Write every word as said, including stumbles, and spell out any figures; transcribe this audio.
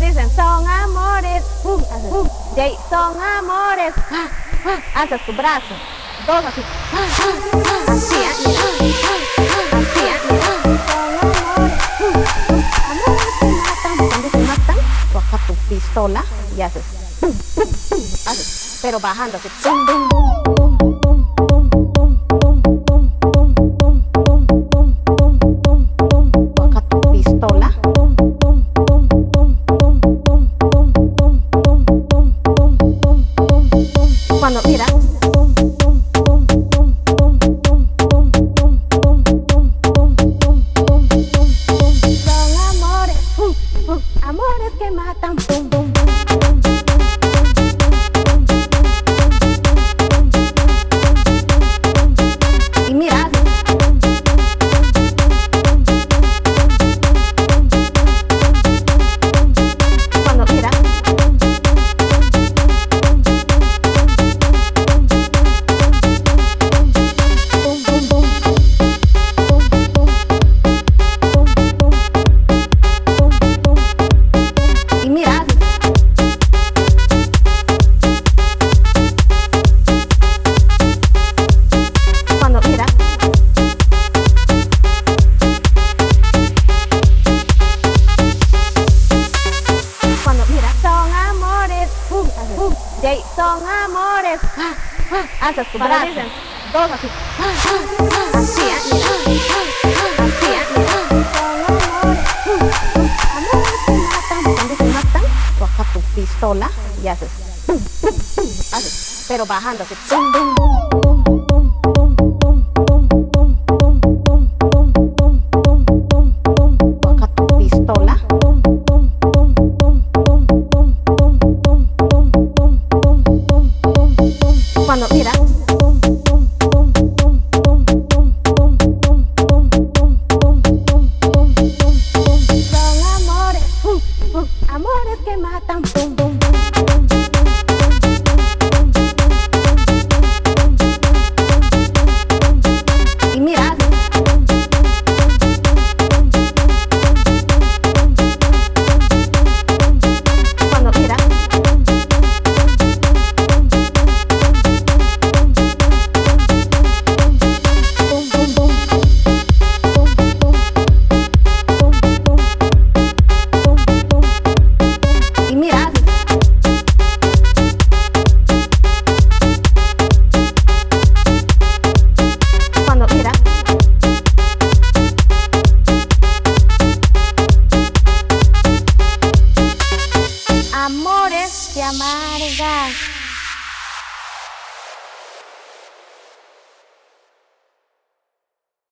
dicen son amores, uh, uh, Jay, son amores, ah, ah, haces tu brazo, dos así, ah, ah, así, ah, mira, así, ah, mira, son amores, uh, amores que matan, cuando se matan, toca tu pistola y haces, pum, pum, pum, haces, pero bajando así, pum, pum, pum, pum, pum, pum, pum, pum, pum, pum, pum, pum, pum, pum, pum, pum, toca tu pistola. Cuando mira, son amores, amores que matan, pum, pum, y mira, cuando mira. Jay, son amores, ah, ah, haces tu brazo, dicen, dos así, ah, ah, así, ah, mira, así, ah, mira, son amores, uh, amores que matan, cuando se matan, toca tu pistola y haces, pum, pum, pum, haces, pero bajando así, pum, pum, pum, pum, pum, pum, pum, pum, pum, pum, pum, pum, pum, pum, pum, toca tu pistola, pum, pum, pum, pum, pum, pum, pum, pum, pum, pum, pum, pum, pum, cuando mira, pum, pum, pum, pum, pum, pum, pum, pum, pum, pum, pum, pum, pum, pum, pum, son amores, uh, uh, amores que matan, pum, pum, pum. Y mira, cuando mira, y mira, cuando mira, amores que amargan.